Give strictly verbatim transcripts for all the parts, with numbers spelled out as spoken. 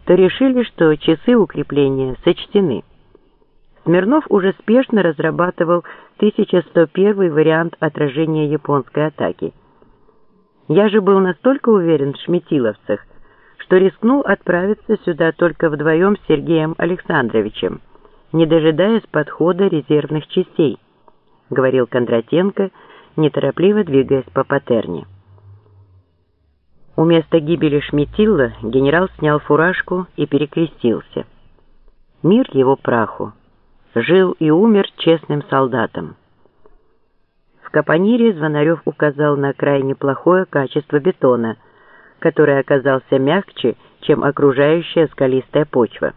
то решили, что часы укрепления сочтены. Смирнов уже спешно разрабатывал тысяча сто первый вариант отражения японской атаки. Я же был настолько уверен в шметиловцах, что рискнул отправиться сюда только вдвоем с Сергеем Александровичем, не дожидаясь подхода резервных частей, — говорил Кондратенко, неторопливо двигаясь по патерне. У места гибели Шметилла генерал снял фуражку и перекрестился. Мир его праху. Жил и умер честным солдатом. В капонире Звонарев указал на крайне плохое качество бетона, который оказался мягче, чем окружающая скалистая почва.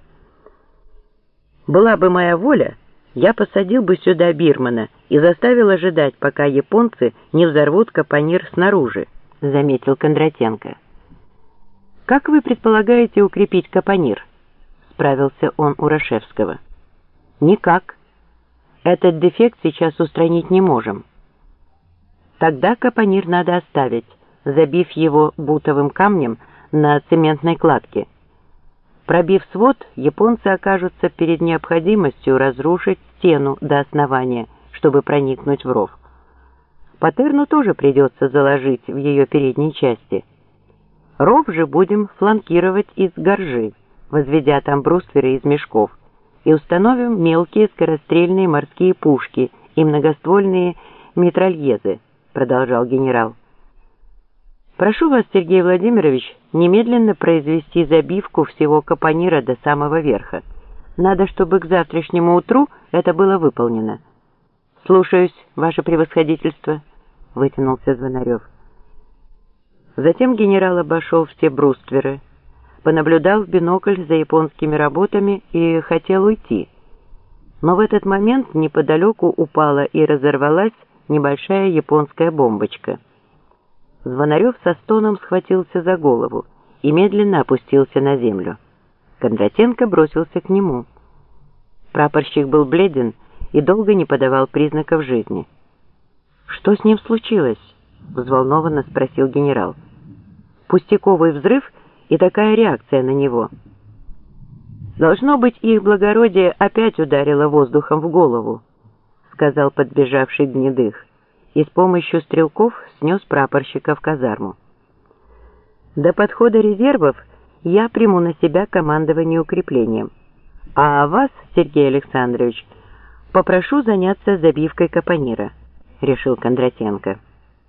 «Была бы моя воля, я посадил бы сюда Бирмана и заставил ожидать, пока японцы не взорвут капонир снаружи», — заметил Кондратенко. «Как вы предполагаете укрепить капонир?» — справился он у Рашевского. «Никак. Этот дефект сейчас устранить не можем. Тогда капонир надо оставить, забив его бутовым камнем на цементной кладке. Пробив свод, японцы окажутся перед необходимостью разрушить стену до основания, чтобы проникнуть в ров. Патерну тоже придется заложить в ее передней части. Ров же будем фланкировать из горжи, возведя там брустверы из мешков, и установим мелкие скорострельные морские пушки и многоствольные митральезы», — продолжал генерал. «Прошу вас, Сергей Владимирович, немедленно произвести забивку всего капонира до самого верха. Надо, чтобы к завтрашнему утру это было выполнено». «Слушаюсь, ваше превосходительство», — вытянулся Звонарев. Затем генерал обошел все брустверы, понаблюдал в бинокль за японскими работами и хотел уйти. Но в этот момент неподалеку упала и разорвалась небольшая японская бомбочка. Звонарев со стоном схватился за голову и медленно опустился на землю. Кондратенко бросился к нему. Прапорщик был бледен и долго не подавал признаков жизни. «Что с ним случилось?» — взволнованно спросил генерал. «Пустяковый взрыв и такая реакция на него». «Должно быть, их благородие опять ударило воздухом в голову», — сказал подбежавший Гнедых, и с помощью стрелков снес прапорщика в казарму. «До подхода резервов я приму на себя командование укреплением, а вас, Сергей Александрович, попрошу заняться забивкой капонира», — решил Кондратенко.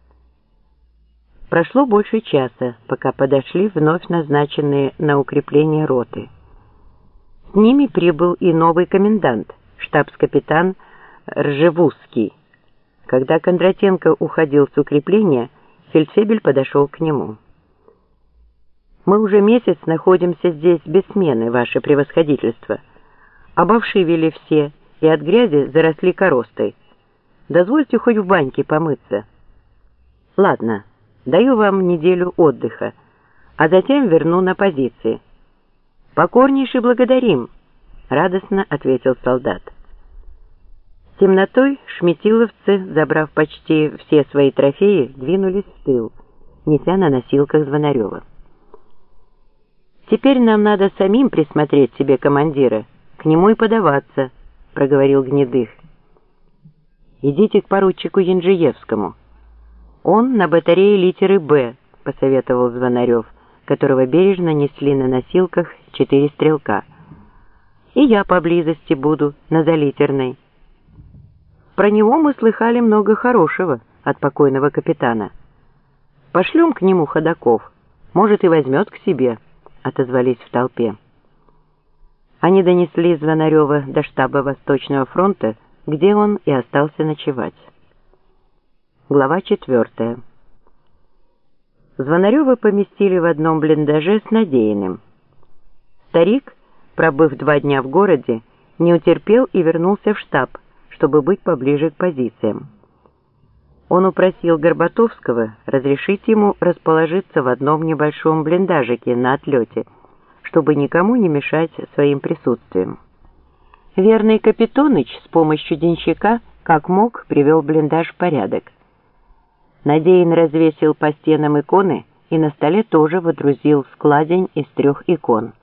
Прошло больше часа, пока подошли вновь назначенные на укрепление роты. С ними прибыл и новый комендант, штабс-капитан Ржевузский. Когда Кондратенко уходил с укрепления, фельдфебель подошел к нему. «Мы уже месяц находимся здесь без смены, ваше превосходительство. Обовшивели все и от грязи заросли коростой. Дозвольте хоть в баньке помыться». «Ладно, даю вам неделю отдыха, а затем верну на позиции». «Покорнейше благодарим», — радостно ответил солдат. Темнотой шметиловцы, забрав почти все свои трофеи, двинулись в тыл, неся на носилках Звонарева. «Теперь нам надо самим присмотреть себе командира, к нему и подаваться», — проговорил Гнедых. «Идите к поручику Янжиевскому. Он на батарее литеры «Б», — посоветовал Звонарев, которого бережно несли на носилках четыре стрелка. «И я поблизости буду, на залитерной». «Про него мы слыхали много хорошего от покойного капитана. Пошлем к нему ходаков, может, и возьмет к себе», — отозвались в толпе. Они донесли Звонарева до штаба Восточного фронта, где он и остался ночевать. Глава четвертая. Звонарева поместили в одном блиндаже с Надеиным. Старик, пробыв два дня в городе, не утерпел и вернулся в штаб, чтобы быть поближе к позициям. Он упросил Горбатовского разрешить ему расположиться в одном небольшом блиндажике на отлете, чтобы никому не мешать своим присутствием. Верный Капитоныч с помощью денщика, как мог, привел блиндаж в порядок. Надеин развесил по стенам иконы и на столе тоже водрузил складень из трех икон.